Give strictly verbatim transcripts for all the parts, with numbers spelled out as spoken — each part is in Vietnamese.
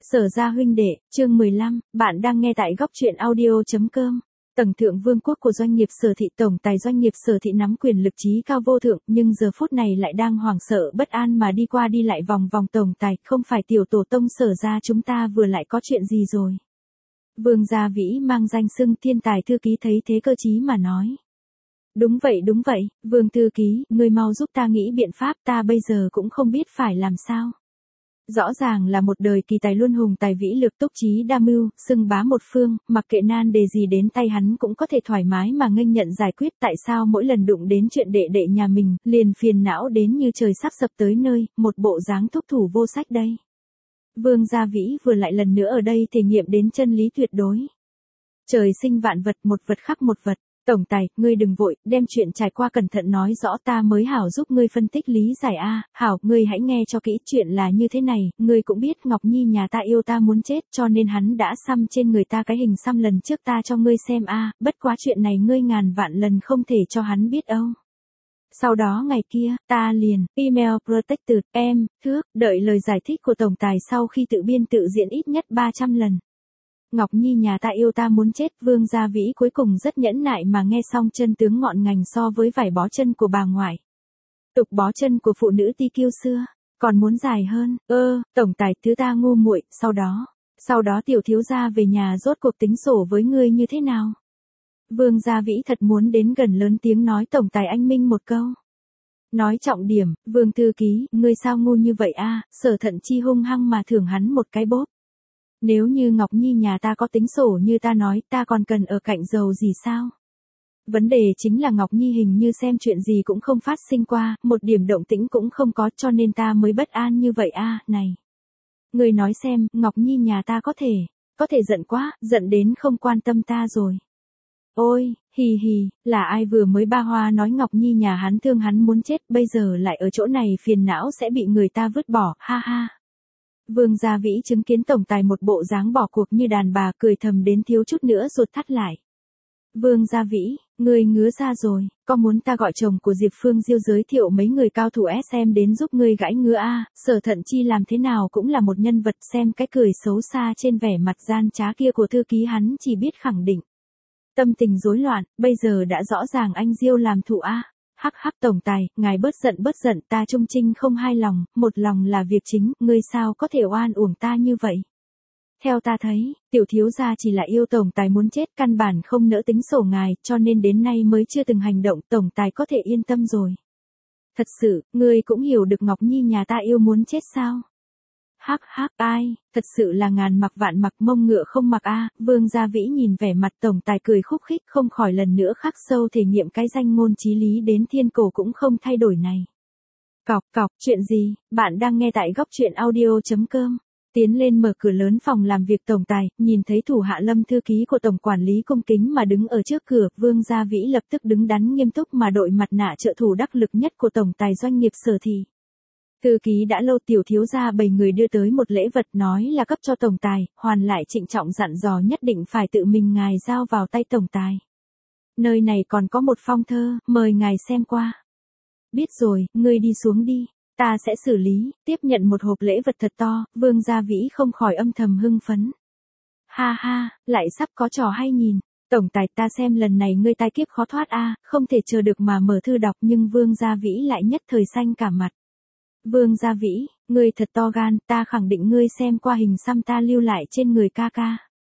Sở Gia huynh đệ, chương mười lăm, bạn đang nghe tại góc truyện audio.com. Tầng thượng vương quốc của doanh nghiệp Sở Thị, tổng tài doanh nghiệp Sở Thị nắm quyền lực trí cao vô thượng, nhưng giờ phút này lại đang hoảng sợ bất an mà đi qua đi lại vòng vòng tổng tài, không phải tiểu tổ tông Sở Gia chúng ta vừa lại có chuyện gì rồi. Vương Gia Vĩ mang danh xưng thiên tài thư ký thấy thế cơ trí mà nói. Đúng vậy đúng vậy, Vương thư ký, ngươi mau giúp ta nghĩ biện pháp, ta bây giờ cũng không biết phải làm sao. Rõ ràng là một đời kỳ tài luôn hùng tài vĩ lược túc trí đa mưu, xưng bá một phương, mặc kệ nan đề gì đến tay hắn cũng có thể thoải mái mà nghênh nhận giải quyết, tại sao mỗi lần đụng đến chuyện đệ đệ nhà mình, liền phiền não đến như trời sắp sập tới nơi, một bộ dáng thúc thủ vô sách đây. Vương Gia Vĩ vừa lại lần nữa ở đây thể nghiệm đến chân lý tuyệt đối. Trời sinh vạn vật, một vật khắc một vật. Tổng tài, ngươi đừng vội, đem chuyện trải qua cẩn thận nói rõ ta mới hảo giúp ngươi phân tích lý giải a. Hảo, ngươi hãy nghe cho kỹ, chuyện là như thế này, ngươi cũng biết Ngọc Nhi nhà ta yêu ta muốn chết, cho nên hắn đã xăm trên người ta cái hình xăm lần trước ta cho ngươi xem a, bất quá chuyện này ngươi ngàn vạn lần không thể cho hắn biết âu. Sau đó ngày kia, ta liền, email protected, em, thước, đợi lời giải thích của tổng tài sau khi tự biên tự diễn ít nhất ba trăm lần. Ngọc Nhi nhà ta yêu ta muốn chết, Vương Gia Vĩ cuối cùng rất nhẫn nại mà nghe xong chân tướng ngọn ngành so với vải bó chân của bà ngoại. Tục bó chân của phụ nữ ti kiêu xưa, còn muốn dài hơn, ơ, tổng tài thứ ta ngu muội, sau đó, sau đó tiểu thiếu gia về nhà rốt cuộc tính sổ với ngươi như thế nào? Vương Gia Vĩ thật muốn đến gần lớn tiếng nói tổng tài anh minh một câu. Nói trọng điểm, Vương thư ký, ngươi sao ngu như vậy a? Sở Thận chi hung hăng mà thưởng hắn một cái bốp. Nếu như Ngọc Nhi nhà ta có tính sổ như ta nói, ta còn cần ở cạnh giàu gì sao? Vấn đề chính là Ngọc Nhi hình như xem chuyện gì cũng không phát sinh qua, một điểm động tĩnh cũng không có, cho nên ta mới bất an như vậy a. Này, người nói xem, Ngọc Nhi nhà ta có thể, có thể giận quá, giận đến không quan tâm ta rồi. Ôi, hì hì, là ai vừa mới ba hoa nói Ngọc Nhi nhà hắn thương hắn muốn chết, bây giờ lại ở chỗ này phiền não sẽ bị người ta vứt bỏ, ha ha. Vương Gia Vĩ chứng kiến tổng tài một bộ dáng bỏ cuộc như đàn bà, cười thầm đến thiếu chút nữa ruột thắt lại. Vương Gia Vĩ, ngươi ngứa ra rồi, có muốn ta gọi chồng của Diệp Phương Diêu giới thiệu mấy người cao thủ ét em đến giúp ngươi gãi ngứa a? Sở Thận chi làm thế nào cũng là một nhân vật, xem cái cười xấu xa trên vẻ mặt gian trá kia của thư ký hắn chỉ biết khẳng định. Tâm tình rối loạn, bây giờ đã rõ ràng anh Diêu làm thủ a. Hắc hắc tổng tài, ngài bớt giận bớt giận, ta trung trinh không hai lòng, một lòng là việc chính, ngươi sao có thể oan uổng ta như vậy. Theo ta thấy, tiểu thiếu gia chỉ là yêu tổng tài muốn chết, căn bản không nỡ tính sổ ngài, cho nên đến nay mới chưa từng hành động, tổng tài có thể yên tâm rồi. Thật sự, ngươi cũng hiểu được Ngọc Nhi nhà ta yêu muốn chết sao? Hắc hắc ai, thật sự là ngàn mặc vạn mặc mông ngựa không mặc a. Vương Gia Vĩ nhìn vẻ mặt tổng tài cười khúc khích, không khỏi lần nữa khắc sâu thể nghiệm cái danh ngôn chí lý đến thiên cổ cũng không thay đổi này. Cọc cọc, chuyện gì, bạn đang nghe tại góc truyện audio.com. Tiến lên mở cửa lớn phòng làm việc tổng tài, nhìn thấy thủ hạ Lâm thư ký của tổng quản lý cung kính mà đứng ở trước cửa, Vương Gia Vĩ lập tức đứng đắn nghiêm túc mà đội mặt nạ trợ thủ đắc lực nhất của tổng tài doanh nghiệp Sở Thị. Thư ký đã lâu tiểu thiếu gia bầy người đưa tới một lễ vật nói là cấp cho tổng tài, hoàn lại trịnh trọng dặn dò nhất định phải tự mình ngài giao vào tay tổng tài. Nơi này còn có một phong thơ, mời ngài xem qua. Biết rồi, ngươi đi xuống đi, ta sẽ xử lý. Tiếp nhận một hộp lễ vật thật to, Vương Gia Vĩ không khỏi âm thầm hưng phấn. Ha ha, lại sắp có trò hay nhìn. Tổng tài ta xem lần này ngươi tai kiếp khó thoát a, không thể chờ được mà mở thư đọc, nhưng Vương Gia Vĩ lại nhất thời xanh cả mặt. Vương Gia Vĩ, ngươi thật to gan, ta khẳng định ngươi xem qua hình xăm ta lưu lại trên người ca ca.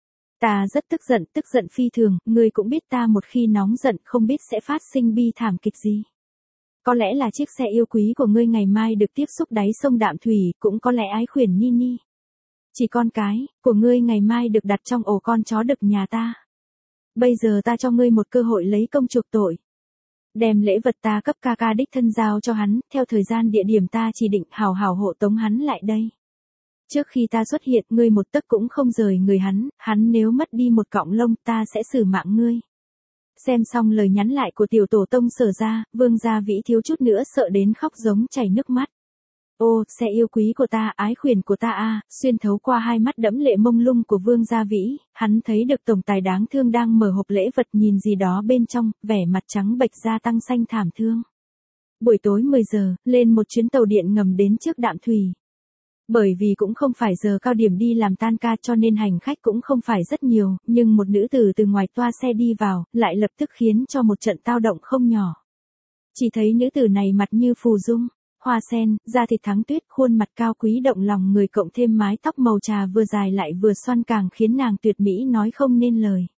Ta rất tức giận, tức giận phi thường, ngươi cũng biết ta một khi nóng giận không biết sẽ phát sinh bi thảm kịch gì. Có lẽ là chiếc xe yêu quý của ngươi ngày mai được tiếp xúc đáy sông Đạm Thủy, cũng có lẽ ái khuyển Nini. Chỉ con cái, của ngươi ngày mai được đặt trong ổ con chó đực nhà ta. Bây giờ ta cho ngươi một cơ hội lấy công chuộc tội. Đem lễ vật ta cấp ca ca đích thân giao cho hắn, theo thời gian địa điểm ta chỉ định hào hào hộ tống hắn lại đây. Trước khi ta xuất hiện, ngươi một tấc cũng không rời người hắn, hắn nếu mất đi một cọng lông ta sẽ xử mạng ngươi. Xem xong lời nhắn lại của tiểu tổ tông Sở Gia, Vương Gia Vĩ thiếu chút nữa sợ đến khóc giống chảy nước mắt. Ô, xe yêu quý của ta, ái khuyển của ta a, xuyên thấu qua hai mắt đẫm lệ mông lung của Vương Gia Vĩ, hắn thấy được tổng tài đáng thương đang mở hộp lễ vật nhìn gì đó bên trong, vẻ mặt trắng bệch da tăng xanh thảm thương. Buổi tối mười giờ, lên một chuyến tàu điện ngầm đến trước Đạm Thủy. Bởi vì cũng không phải giờ cao điểm đi làm tan ca cho nên hành khách cũng không phải rất nhiều, nhưng một nữ tử từ ngoài toa xe đi vào, lại lập tức khiến cho một trận tao động không nhỏ. Chỉ thấy nữ tử này mặt như phù dung, hoa sen, da thịt thắng tuyết, khuôn mặt cao quý động lòng người cộng thêm mái tóc màu trà vừa dài lại vừa xoăn càng khiến nàng tuyệt mỹ nói không nên lời.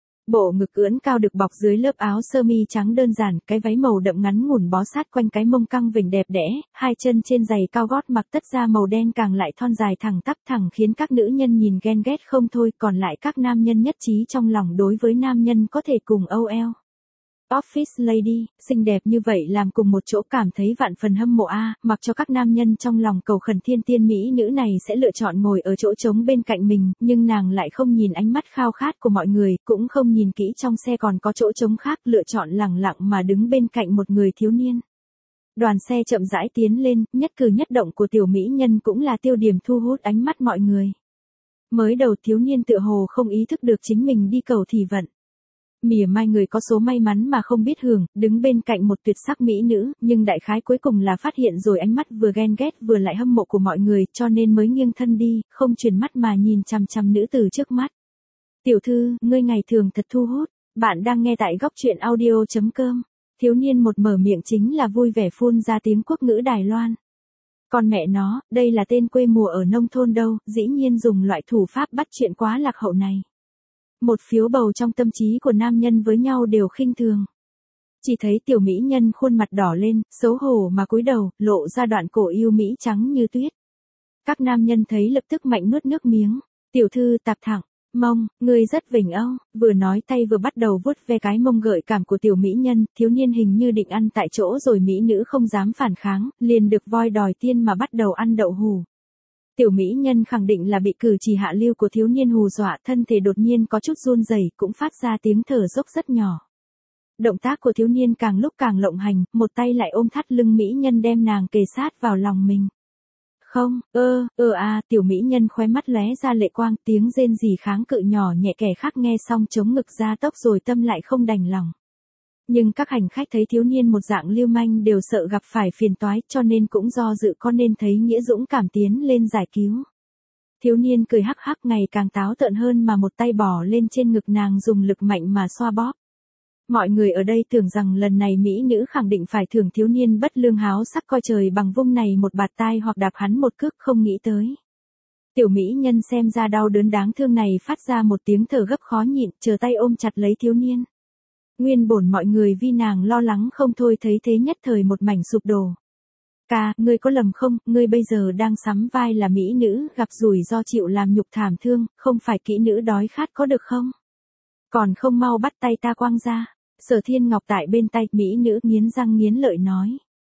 Bộ ngực ưỡn cao được bọc dưới lớp áo sơ mi trắng đơn giản, cái váy màu đậm ngắn ngủn bó sát quanh cái mông căng vểnh đẹp đẽ, hai chân trên giày cao gót mặc tất da màu đen càng lại thon dài thẳng tắp thẳng khiến các nữ nhân nhìn ghen ghét không thôi, còn lại các nam nhân nhất trí trong lòng đối với nam nhân có thể cùng âu eo. Office lady, xinh đẹp như vậy làm cùng một chỗ cảm thấy vạn phần hâm mộ a, mặc cho các nam nhân trong lòng cầu khẩn thiên tiên mỹ nữ này sẽ lựa chọn ngồi ở chỗ trống bên cạnh mình, nhưng nàng lại không nhìn ánh mắt khao khát của mọi người, cũng không nhìn kỹ trong xe còn có chỗ trống khác, lựa chọn lẳng lặng mà đứng bên cạnh một người thiếu niên. Đoàn xe chậm rãi tiến lên, nhất cử nhất động của tiểu mỹ nhân cũng là tiêu điểm thu hút ánh mắt mọi người. Mới đầu thiếu niên tựa hồ không ý thức được chính mình đi cầu thì vận. Mỉa mai người có số may mắn mà không biết hưởng, đứng bên cạnh một tuyệt sắc mỹ nữ, nhưng đại khái cuối cùng là phát hiện rồi ánh mắt vừa ghen ghét vừa lại hâm mộ của mọi người, cho nên mới nghiêng thân đi, không chuyển mắt mà nhìn chằm chằm nữ tử trước mắt. Tiểu thư, ngươi ngày thường thật thu hút, bạn đang nghe tại góc truyện audio chấm com. Thiếu niên một mở miệng chính là vui vẻ phun ra tiếng quốc ngữ Đài Loan. Còn mẹ nó, đây là tên quê mùa ở nông thôn đâu, dĩ nhiên dùng loại thủ pháp bắt chuyện quá lạc hậu này. Một phiếu bầu trong tâm trí của nam nhân với nhau đều khinh thường. Chỉ thấy tiểu mỹ nhân khuôn mặt đỏ lên, xấu hổ mà cúi đầu, lộ ra đoạn cổ yêu mỹ trắng như tuyết. Các nam nhân thấy lập tức mạnh nuốt nước miếng. Tiểu thư tạp thẳng, mông, ngươi rất vểnh âu, vừa nói tay vừa bắt đầu vuốt ve cái mông gợi cảm của tiểu mỹ nhân, thiếu niên hình như định ăn tại chỗ rồi mỹ nữ không dám phản kháng, liền được voi đòi tiên mà bắt đầu ăn đậu hù. Tiểu mỹ nhân khẳng định là bị cử chỉ hạ lưu của thiếu niên hù dọa, thân thể đột nhiên có chút run rẩy, cũng phát ra tiếng thở dốc rất nhỏ. Động tác của thiếu niên càng lúc càng lộng hành, một tay lại ôm thắt lưng mỹ nhân đem nàng kề sát vào lòng mình. Không, ơ, ơ a, tiểu mỹ nhân khóe mắt lóe ra lệ quang, tiếng rên rỉ kháng cự nhỏ nhẹ, kẻ khác nghe xong chống ngực ra tốc rồi tâm lại không đành lòng. Nhưng các hành khách thấy thiếu niên một dạng lưu manh đều sợ gặp phải phiền toái, cho nên cũng do dự có nên thấy nghĩa dũng cảm tiến lên giải cứu. Thiếu niên cười hắc hắc ngày càng táo tợn hơn mà một tay bỏ lên trên ngực nàng dùng lực mạnh mà xoa bóp. Mọi người ở đây tưởng rằng lần này mỹ nữ khẳng định phải thưởng thiếu niên bất lương háo sắc coi trời bằng vung này một bạt tai hoặc đạp hắn một cước, không nghĩ tới. Tiểu mỹ nhân xem ra đau đớn đáng thương này phát ra một tiếng thở gấp khó nhịn, chờ tay ôm chặt lấy thiếu niên. Nguyên bổn mọi người vì nàng lo lắng không thôi thấy thế nhất thời một mảnh sụp đổ. Ca, ngươi có lầm không, ngươi bây giờ đang sắm vai là mỹ nữ, gặp rủi ro chịu làm nhục thảm thương, không phải kỹ nữ đói khát có được không? Còn không mau bắt tay ta quăng ra. Sở Thiên Ngọc tại bên tay, mỹ nữ nghiến răng nghiến lợi nói.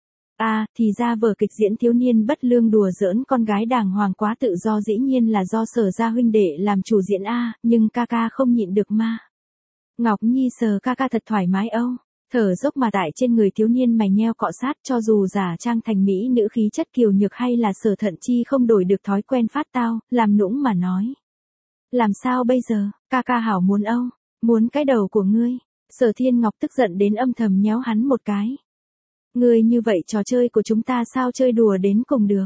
À, thì ra vở kịch diễn thiếu niên bất lương đùa giỡn con gái đàng hoàng quá tự do dĩ nhiên là do Sở gia huynh đệ làm chủ diễn a, nhưng ca ca không nhịn được ma. Ngọc Nhi sờ ca ca thật thoải mái âu, thở dốc mà tại trên người thiếu niên mày nheo cọ sát, cho dù giả trang thành mỹ nữ khí chất kiều nhược hay là Sở Thận Chi không đổi được thói quen phát tao, làm nũng mà nói. Làm sao bây giờ, ca ca hảo muốn âu, muốn cái đầu của ngươi. Sở Thiên Ngọc tức giận đến âm thầm nhéo hắn một cái. Ngươi như vậy trò chơi của chúng ta sao chơi đùa đến cùng được.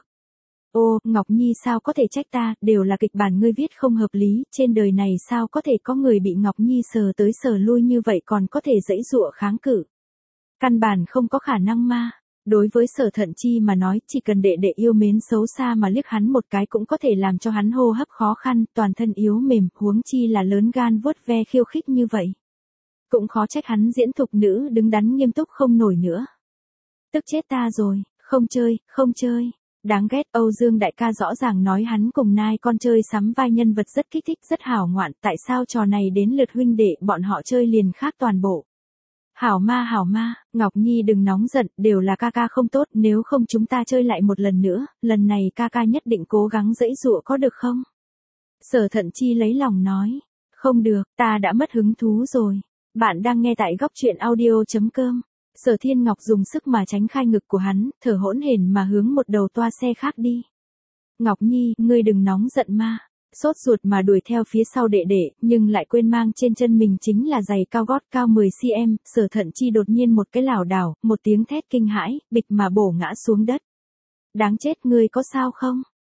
Ô, Ngọc Nhi sao có thể trách ta, đều là kịch bản ngươi viết không hợp lý, trên đời này sao có thể có người bị Ngọc Nhi sờ tới sờ lui như vậy còn có thể giãy giụa kháng cự. Căn bản không có khả năng ma. Đối với Sở Thận Chi mà nói, chỉ cần đệ đệ yêu mến xấu xa mà liếc hắn một cái cũng có thể làm cho hắn hô hấp khó khăn, toàn thân yếu mềm, huống chi là lớn gan vuốt ve khiêu khích như vậy. Cũng khó trách hắn diễn thục nữ đứng đắn nghiêm túc không nổi nữa. Tức chết ta rồi, không chơi, không chơi. Đáng ghét, Âu Dương đại ca rõ ràng nói hắn cùng nai con chơi sắm vai nhân vật rất kích thích, rất hảo ngoạn, tại sao trò này đến lượt huynh đệ bọn họ chơi liền khác toàn bộ. Hảo ma hảo ma, Ngọc Nhi đừng nóng giận, đều là ca ca không tốt, nếu không chúng ta chơi lại một lần nữa, lần này ca ca nhất định cố gắng giãy giụa có được không? Sở Thận Chi lấy lòng nói, không được, ta đã mất hứng thú rồi. Bạn đang nghe tại góc truyện audio chấm com. Sở Thiên Ngọc dùng sức mà tránh khai ngực của hắn, thở hỗn hển mà hướng một đầu toa xe khác đi. Ngọc Nhi, ngươi đừng nóng giận ma. Sốt ruột mà đuổi theo phía sau đệ đệ, nhưng lại quên mang trên chân mình chính là giày cao gót cao mười xăng-ti-mét, Sở Thận Chi đột nhiên một cái lảo đảo, một tiếng thét kinh hãi, bịch mà bổ ngã xuống đất. Đáng chết, ngươi có sao không?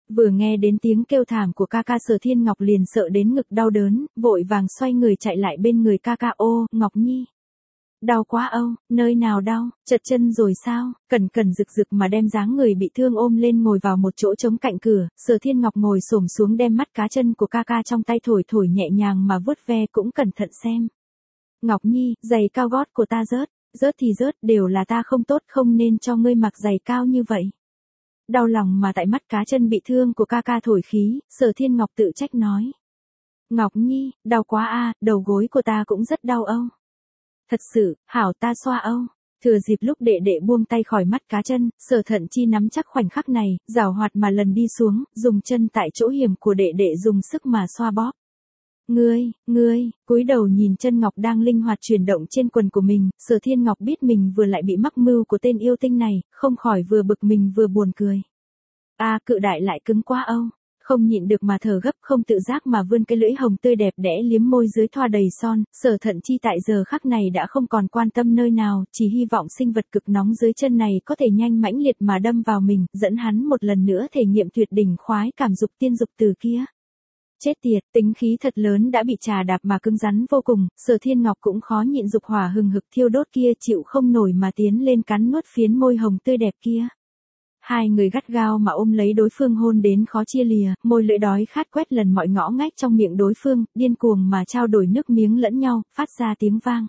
Vừa nghe đến tiếng kêu thảm của ca ca Sở Thiên Ngọc liền sợ đến ngực đau đớn, vội vàng xoay người chạy lại bên người ca ca. Ô, Ngọc Nhi. Đau quá âu, nơi nào đau, chật chân rồi sao? Cẩn cẩn rực rực mà đem dáng người bị thương ôm lên ngồi vào một chỗ trống cạnh cửa, Sở Thiên Ngọc ngồi xổm xuống đem mắt cá chân của ca ca trong tay thổi thổi nhẹ nhàng mà vuốt ve cũng cẩn thận xem. Ngọc Nhi, giày cao gót của ta rớt, rớt thì rớt, đều là ta không tốt, không nên cho ngươi mặc giày cao như vậy. Đau lòng mà tại mắt cá chân bị thương của ca ca thổi khí, Sở Thiên Ngọc tự trách nói. Ngọc Nhi, đau quá a, đầu gối của ta cũng rất đau âu. Thật sự, hảo ta xoa âu. Thừa dịp lúc đệ đệ buông tay khỏi mắt cá chân, Sở Thận Chi nắm chắc khoảnh khắc này, giảo hoạt mà lần đi xuống, dùng chân tại chỗ hiểm của đệ đệ dùng sức mà xoa bóp. Ngươi, ngươi, cúi đầu nhìn chân ngọc đang linh hoạt chuyển động trên quần của mình, Sở Thiên Ngọc biết mình vừa lại bị mắc mưu của tên yêu tinh này, không khỏi vừa bực mình vừa buồn cười. A à, cự đại lại cứng quá âu. Không nhịn được mà thở gấp, không tự giác mà vươn cái lưỡi hồng tươi đẹp đẽ liếm môi dưới thoa đầy son, Sở Thận Chi tại giờ khắc này đã không còn quan tâm nơi nào, chỉ hy vọng sinh vật cực nóng dưới chân này có thể nhanh mãnh liệt mà đâm vào mình, dẫn hắn một lần nữa thể nghiệm tuyệt đỉnh khoái cảm dục tiên dục từ kia. Chết tiệt, tính khí thật lớn đã bị trà đạp mà cứng rắn vô cùng, Sở Thiên Ngọc cũng khó nhịn dục hỏa hừng hực thiêu đốt kia chịu không nổi mà tiến lên cắn nuốt phiến môi hồng tươi đẹp kia. Hai người gắt gao mà ôm lấy đối phương hôn đến khó chia lìa, môi lưỡi đói khát quét lần mọi ngõ ngách trong miệng đối phương, điên cuồng mà trao đổi nước miếng lẫn nhau, phát ra tiếng vang.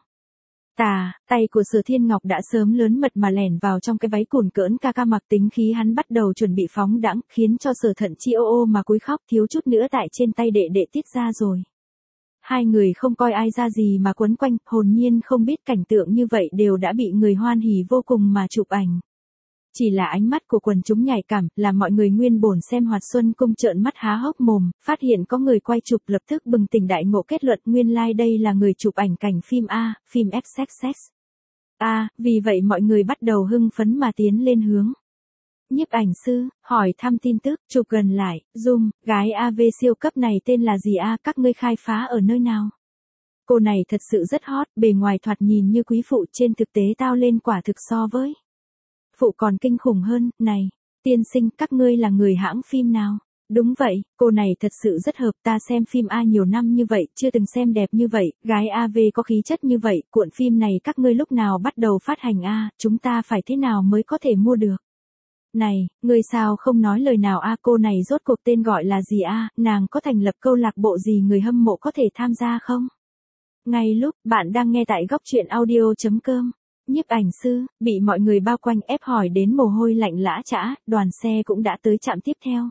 Tà, tay của Sở Thiên Ngọc đã sớm lớn mật mà lẻn vào trong cái váy cùn cỡn ca ca mặc, tính khí hắn bắt đầu chuẩn bị phóng đãng, khiến cho Sở Thận Chi ô ô mà cúi khóc, thiếu chút nữa tại trên tay đệ đệ tiết ra rồi. Hai người không coi ai ra gì mà quấn quanh, hồn nhiên không biết cảnh tượng như vậy đều đã bị người hoan hỉ vô cùng mà chụp ảnh. Chỉ là ánh mắt của quần chúng nhạy cảm, làm mọi người nguyên bổn xem Hoạt Xuân Cung trợn mắt há hốc mồm, phát hiện có người quay chụp lập tức bừng tỉnh đại ngộ, kết luận nguyên lai like đây là người chụp ảnh cảnh phim A, phim ép ích ích. A, vì vậy mọi người bắt đầu hưng phấn mà tiến lên hướng. Nhiếp ảnh sư, hỏi thăm tin tức, chụp gần lại, zoom, gái a vê siêu cấp này tên là gì a, các ngươi khai phá ở nơi nào? Cô này thật sự rất hot, bề ngoài thoạt nhìn như quý phụ, trên thực tế tao lên quả thực so với phụ còn kinh khủng hơn. Này, tiên sinh, các ngươi là người hãng phim nào? Đúng vậy, cô này thật sự rất hợp, ta xem phim A nhiều năm như vậy, chưa từng xem đẹp như vậy, gái a vê có khí chất như vậy, cuộn phim này các ngươi lúc nào bắt đầu phát hành a, chúng ta phải thế nào mới có thể mua được? Này, ngươi sao không nói lời nào a, cô này rốt cuộc tên gọi là gì a, nàng có thành lập câu lạc bộ gì người hâm mộ có thể tham gia không? Ngay lúc bạn đang nghe tại góc truyện audio chấm com. Nhiếp ảnh sư, bị mọi người bao quanh ép hỏi đến mồ hôi lạnh lã chã, đoàn xe cũng đã tới trạm tiếp theo.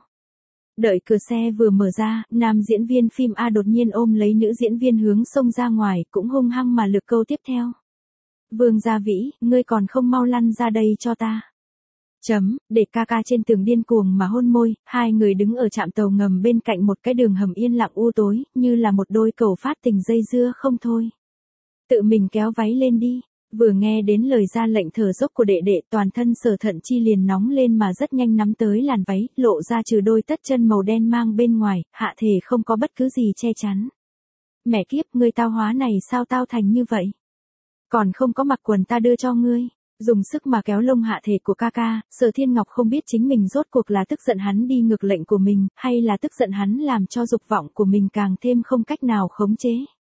Đợi cửa xe vừa mở ra, nam diễn viên phim A đột nhiên ôm lấy nữ diễn viên hướng xông ra ngoài, cũng hung hăng mà lược câu tiếp theo. Vương Gia Vĩ, ngươi còn không mau lăn ra đây cho ta. Chấm, để ca ca trên tường điên cuồng mà hôn môi, hai người đứng ở trạm tàu ngầm bên cạnh một cái đường hầm yên lặng u tối, như là một đôi cầu phát tình dây dưa không thôi. Tự mình kéo váy lên đi. Vừa nghe đến lời ra lệnh thở dốc của đệ đệ, toàn thân Sở Thận Chi liền nóng lên mà rất nhanh nắm tới làn váy, lộ ra trừ đôi tất chân màu đen mang bên ngoài, hạ thể không có bất cứ gì che chắn. Mẹ kiếp, ngươi tao hóa này sao tao thành như vậy? Còn không có mặc quần ta đưa cho ngươi. Dùng sức mà kéo lông hạ thể của ca ca, Sở Thiên Ngọc không biết chính mình rốt cuộc là tức giận hắn đi ngược lệnh của mình, hay là tức giận hắn làm cho dục vọng của mình càng thêm không cách nào khống chế.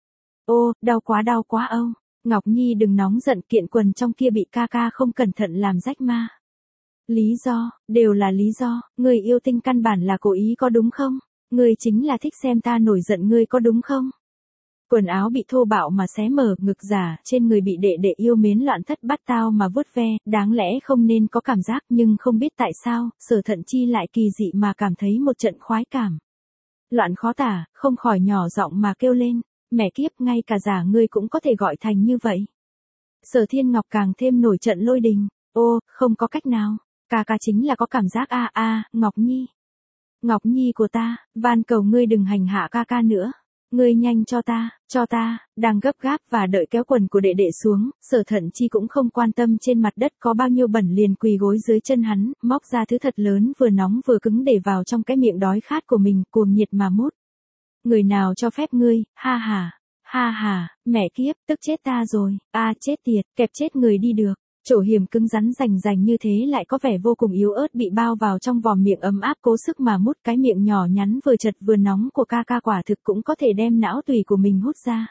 Ô, đau quá đau quá âu. Ngọc Nhi đừng nóng giận, kiện quần trong kia bị ca ca không cẩn thận làm rách ma. Lý do, đều là lý do, người yêu tinh căn bản là cố ý có đúng không? Người chính là thích xem ta nổi giận ngươi có đúng không? Quần áo bị thô bạo mà xé mở, ngực giả, trên người bị đệ đệ yêu mến loạn thất bát tao mà vuốt ve, đáng lẽ không nên có cảm giác, nhưng không biết tại sao, Sở Thận Chi lại kỳ dị mà cảm thấy một trận khoái cảm. Loạn khó tả, không khỏi nhỏ giọng mà kêu lên. Mẹ kiếp, ngay cả giả ngươi cũng có thể gọi thành như vậy. Sở Thiên Ngọc càng thêm nổi trận lôi đình. Ô, không có cách nào. Ca ca chính là có cảm giác a a, Ngọc Nhi. Ngọc Nhi của ta, van cầu ngươi đừng hành hạ ca ca nữa. Ngươi nhanh cho ta, cho ta, đang gấp gáp và đợi kéo quần của đệ đệ xuống, Sở Thận Chi cũng không quan tâm trên mặt đất có bao nhiêu bẩn liền quỳ gối dưới chân hắn, móc ra thứ thật lớn vừa nóng vừa cứng để vào trong cái miệng đói khát của mình, cuồng nhiệt mà mút. Người nào cho phép ngươi, ha ha, ha ha, mẹ kiếp, tức chết ta rồi, a chết tiệt, kẹp chết người đi được. Chỗ hiểm cứng rắn rành rành như thế lại có vẻ vô cùng yếu ớt bị bao vào trong vòm miệng ấm áp cố sức mà mút cái miệng nhỏ nhắn vừa chật vừa nóng của ca ca quả thực cũng có thể đem não tùy của mình hút ra.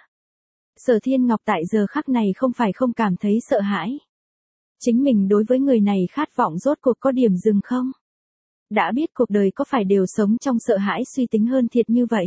Sở Thiên Ngọc tại giờ khắc này không phải không cảm thấy sợ hãi. Chính mình đối với người này khát vọng rốt cuộc có điểm dừng không? Đã biết cuộc đời có phải đều sống trong sợ hãi suy tính hơn thiệt như vậy?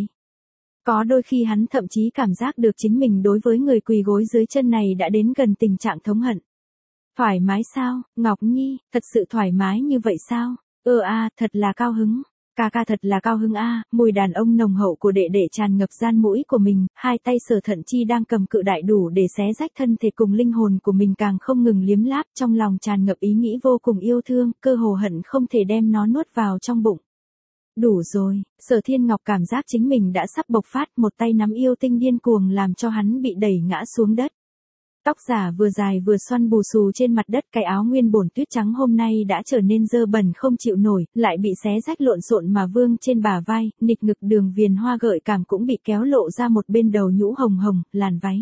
Có đôi khi hắn thậm chí cảm giác được chính mình đối với người quỳ gối dưới chân này đã đến gần tình trạng thống hận. Thoải mái sao, Ngọc Nhi, thật sự thoải mái như vậy sao? Ơ a, à, thật là cao hứng. Ca ca thật là cao hứng a, à, mùi đàn ông nồng hậu của đệ đệ tràn ngập gian mũi của mình, hai tay Sở Thận Chi đang cầm cự đại đủ để xé rách thân thể cùng linh hồn của mình càng không ngừng liếm láp, trong lòng tràn ngập ý nghĩ vô cùng yêu thương, cơ hồ hận không thể đem nó nuốt vào trong bụng. Đủ rồi, Sở Thiên Ngọc cảm giác chính mình đã sắp bộc phát, một tay nắm yêu tinh điên cuồng làm cho hắn bị đẩy ngã xuống đất. Tóc giả vừa dài vừa xoăn bù xù trên mặt đất, cái áo nguyên bổn tuyết trắng hôm nay đã trở nên dơ bẩn không chịu nổi, lại bị xé rách lộn xộn mà vương trên bả vai, nịch ngực đường viền hoa gợi cảm cũng bị kéo lộ ra một bên đầu nhũ hồng hồng, làn váy.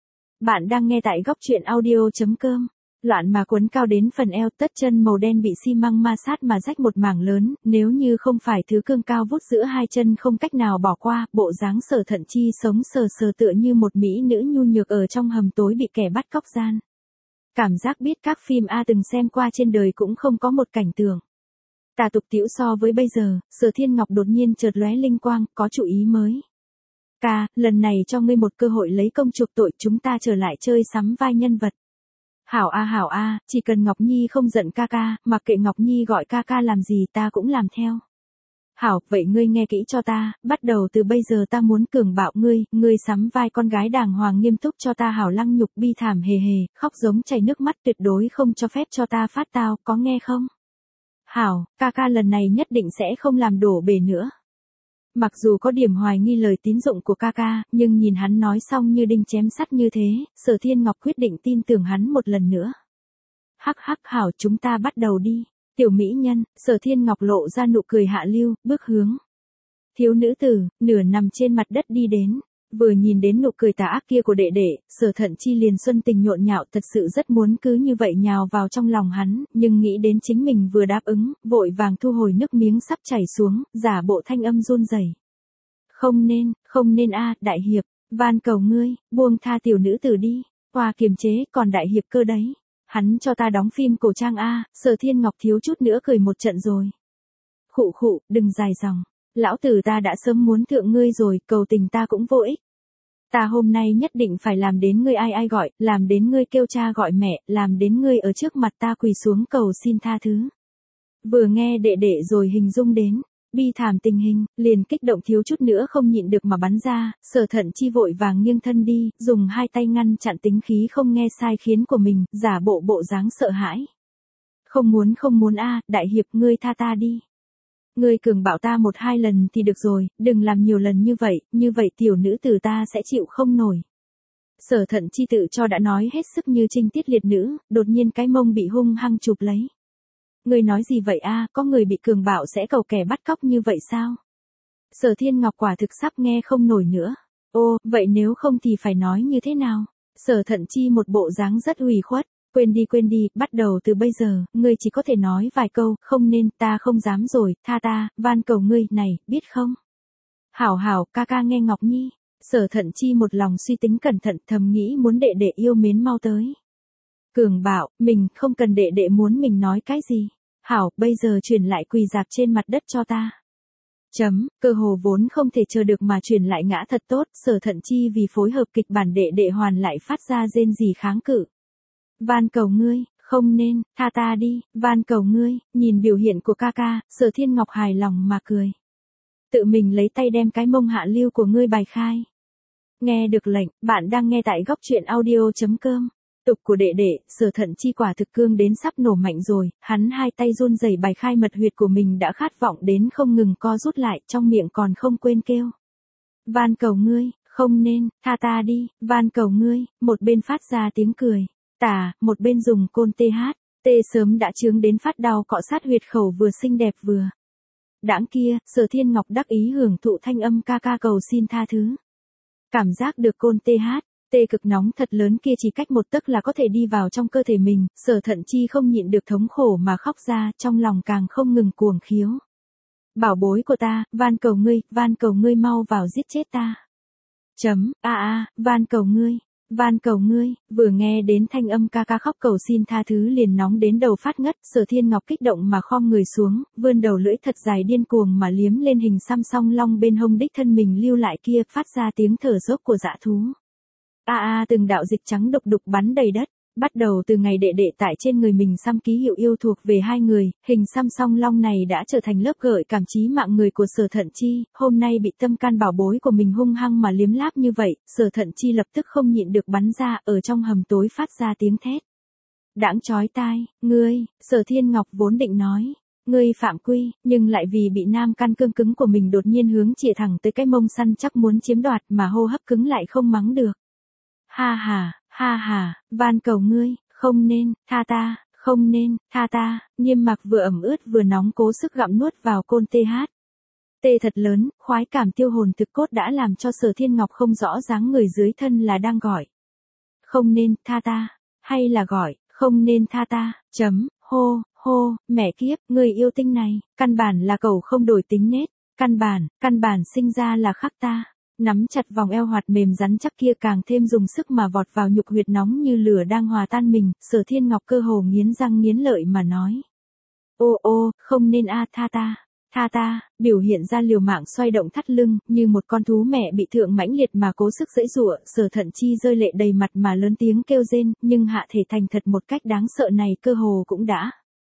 Bạn đang nghe tại góc truyện audio chấm com. Loạn mà quấn cao đến phần eo, tất chân màu đen bị xi măng ma sát mà rách một mảng lớn, nếu như không phải thứ cương cao vút giữa hai chân không cách nào bỏ qua, bộ dáng Sở Thận Chi sống sờ sờ tựa như một mỹ nữ nhu nhược ở trong hầm tối bị kẻ bắt cóc gian. Cảm giác biết các phim A từng xem qua trên đời cũng không có một cảnh tượng tà tục tĩu so với bây giờ. Sở Thiên Ngọc đột nhiên chợt lóe linh quang, có chủ ý mới. Ca, lần này cho ngươi một cơ hội lấy công chuộc tội, chúng ta trở lại chơi sắm vai nhân vật. Hảo a hảo a, chỉ cần Ngọc Nhi không giận ca ca, mặc kệ Ngọc Nhi gọi ca ca làm gì ta cũng làm theo. Hảo, vậy ngươi nghe kỹ cho ta, bắt đầu từ bây giờ ta muốn cường bạo ngươi, ngươi sắm vai con gái đàng hoàng nghiêm túc cho ta hảo lăng nhục bi thảm hề hề, khóc giống chảy nước mắt tuyệt đối không cho phép cho ta phát tao, có nghe không? Hảo, ca ca lần này nhất định sẽ không làm đổ bể nữa. Mặc dù có điểm hoài nghi lời tín dụng của ca ca, nhưng nhìn hắn nói xong như đinh chém sắt như thế, Sở Thiên Ngọc quyết định tin tưởng hắn một lần nữa. Hắc hắc hảo, chúng ta bắt đầu đi. Tiểu mỹ nhân, Sở Thiên Ngọc lộ ra nụ cười hạ lưu, bước hướng thiếu nữ tử, nửa nằm trên mặt đất đi đến. Vừa nhìn đến nụ cười tà ác kia của đệ đệ, Sở Thận Chi liền xuân tình nhộn nhạo, thật sự rất muốn cứ như vậy nhào vào trong lòng hắn, nhưng nghĩ đến chính mình vừa đáp ứng, vội vàng thu hồi nước miếng sắp chảy xuống, giả bộ thanh âm run rẩy. Không nên, không nên a, đại hiệp, van cầu ngươi, buông tha tiểu nữ tử đi, qua kiềm chế, còn đại hiệp cơ đấy. Hắn cho ta đóng phim cổ trang a, Sở Thiên Ngọc thiếu chút nữa cười một trận rồi. Khụ khụ, đừng dài dòng. Lão tử ta đã sớm muốn thượng ngươi rồi, cầu tình ta cũng vô ích. Ta hôm nay nhất định phải làm đến ngươi ai ai gọi, làm đến ngươi kêu cha gọi mẹ, làm đến ngươi ở trước mặt ta quỳ xuống cầu xin tha thứ. Vừa nghe đệ đệ rồi hình dung đến bi thảm tình hình, liền kích động thiếu chút nữa không nhịn được mà bắn ra, Sở Thận Chi vội vàng nghiêng thân đi, dùng hai tay ngăn chặn tính khí không nghe sai khiến của mình, giả bộ bộ dáng sợ hãi. Không muốn không muốn a, đại hiệp ngươi tha ta đi. Ngươi cường bạo ta một hai lần thì được rồi, đừng làm nhiều lần như vậy, như vậy tiểu nữ tử ta sẽ chịu không nổi. Sở Thận Chi tự cho đã nói hết sức như trinh tiết liệt nữ, đột nhiên cái mông bị hung hăng chụp lấy. Ngươi nói gì vậy a, có người bị cường bạo sẽ cầu kẻ bắt cóc như vậy sao? Sở Thiên Ngọc quả thực sắp nghe không nổi nữa. Ô, vậy nếu không thì phải nói như thế nào? Sở Thận Chi một bộ dáng rất ủy khuất. Quên đi quên đi, bắt đầu từ bây giờ, ngươi chỉ có thể nói vài câu, không nên, ta không dám rồi, tha ta, van cầu ngươi, này, biết không? Hảo hảo, ca ca nghe Ngọc Nhi. Sở Thận Chi một lòng suy tính cẩn thận, thầm nghĩ muốn đệ đệ yêu mến mau tới. Cường bảo, mình không cần đệ đệ muốn mình nói cái gì. Hảo, bây giờ chuyển lại quỳ dạp trên mặt đất cho ta. Chấm, cơ hồ vốn không thể chờ được mà chuyển lại ngã thật tốt, Sở Thận Chi vì phối hợp kịch bản đệ đệ hoàn lại phát ra rên rỉ kháng cự. Van cầu ngươi, không nên, tha ta đi, van cầu ngươi, nhìn biểu hiện của ca ca, Sở Thiên Ngọc hài lòng mà cười. Tự mình lấy tay đem cái mông hạ lưu của ngươi bài khai. Nghe được lệnh, bạn đang nghe tại góc truyện audio chấm com. Tục của đệ đệ, Sở Thận Chi quả thực cương đến sắp nổ mạnh rồi, hắn hai tay run rẩy bài khai mật huyệt của mình đã khát vọng đến không ngừng co rút lại, trong miệng còn không quên kêu. Van cầu ngươi, không nên, tha ta đi, van cầu ngươi, một bên phát ra tiếng cười. Tà, một bên dùng côn tê hát, tê sớm đã chướng đến phát đau cọ sát huyệt khẩu vừa xinh đẹp vừa. Đãng kia, Sở Thiên Ngọc đắc ý hưởng thụ thanh âm ca ca cầu xin tha thứ. Cảm giác được côn tê hát, Tê cực nóng thật lớn kia chỉ cách một tấc là có thể đi vào trong cơ thể mình, Sở Thận Chi không nhịn được thống khổ mà khóc ra, trong lòng càng không ngừng cuồng khiếu. Bảo bối của ta, van cầu ngươi, van cầu ngươi mau vào giết chết ta. Chấm, a a, van cầu ngươi, van cầu ngươi, vừa nghe đến thanh âm ca ca khóc cầu xin tha thứ liền nóng đến đầu phát ngất, Sở Thiên Ngọc kích động mà khom người xuống, vươn đầu lưỡi thật dài điên cuồng mà liếm lên hình xăm song long bên hông đích thân mình lưu lại kia, phát ra tiếng thở dốc của dã thú. A a, từng đạo dịch trắng đục đục bắn đầy đất. Bắt đầu từ ngày đệ đệ tại trên người mình xăm ký hiệu yêu thuộc về hai người, hình xăm song long này đã trở thành lớp gợi cảm trí mạng người của Sở Thận Chi, hôm nay bị tâm can bảo bối của mình hung hăng mà liếm láp như vậy, Sở Thận Chi lập tức không nhịn được bắn ra, ở trong hầm tối phát ra tiếng thét. Đãng chói tai, ngươi, Sở Thiên Ngọc vốn định nói, ngươi phạm quy, nhưng lại vì bị nam căn cương cứng của mình đột nhiên hướng chĩa thẳng tới cái mông săn chắc muốn chiếm đoạt mà hô hấp cứng lại không mắng được. Ha ha. Ha ha, van cầu ngươi, không nên, tha ta, không nên, tha ta, Niêm Mạc vừa ẩm ướt vừa nóng cố sức gặm nuốt vào côn tê hát. Tê thật lớn, khoái cảm tiêu hồn thực cốt đã làm cho Sở Thiên Ngọc không rõ dáng người dưới thân là đang gọi. Không nên, tha ta, hay là gọi, không nên tha ta, chấm, hô, hô, mẹ kiếp, người yêu tinh này, căn bản là cậu không đổi tính nết, căn bản, căn bản sinh ra là khắc ta. Nắm chặt vòng eo hoạt mềm rắn chắc kia càng thêm dùng sức mà vọt vào nhục huyệt nóng như lửa đang hòa tan mình, Sở Thiên Ngọc cơ hồ nghiến răng nghiến lợi mà nói. Ô ô, không nên a, tha ta, tha ta, biểu hiện ra liều mạng xoay động thắt lưng, như một con thú mẹ bị thượng mãnh liệt mà cố sức giãy giụa, Sở Thận Chi rơi lệ đầy mặt mà lớn tiếng kêu rên, nhưng hạ thể thành thật một cách đáng sợ này cơ hồ cũng đã.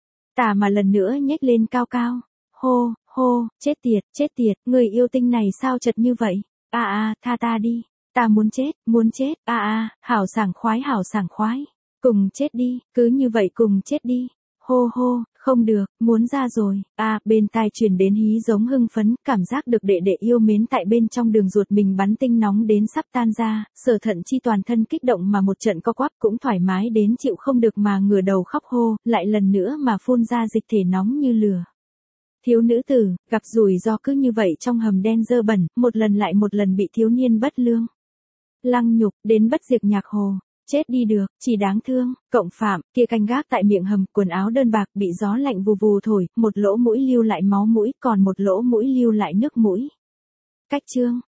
Tà mà lần nữa nhếch lên cao cao, hô, hô, chết tiệt, chết tiệt, người yêu tinh này sao chật như vậy? A a, tha ta đi, ta muốn chết, muốn chết, a a, hảo sảng khoái hảo sảng khoái, cùng chết đi, cứ như vậy cùng chết đi, hô hô, không được, muốn ra rồi, a, à, bên tai truyền đến hí giống hưng phấn, cảm giác được đệ đệ yêu mến tại bên trong đường ruột mình bắn tinh nóng đến sắp tan ra, Sở Thận Chi toàn thân kích động mà một trận co quắp cũng thoải mái đến chịu không được mà ngửa đầu khóc hô, lại lần nữa mà phun ra dịch thể nóng như lửa. Thiếu nữ tử, gặp rủi ro cứ như vậy trong hầm đen dơ bẩn, một lần lại một lần bị thiếu niên bất lương lăng nhục, đến bất diệt nhạc hồ, chết đi được, chỉ đáng thương, cộng phạm, kia canh gác tại miệng hầm, quần áo đơn bạc bị gió lạnh vù vù thổi, một lỗ mũi lưu lại máu mũi, còn một lỗ mũi lưu lại nước mũi. Cách chương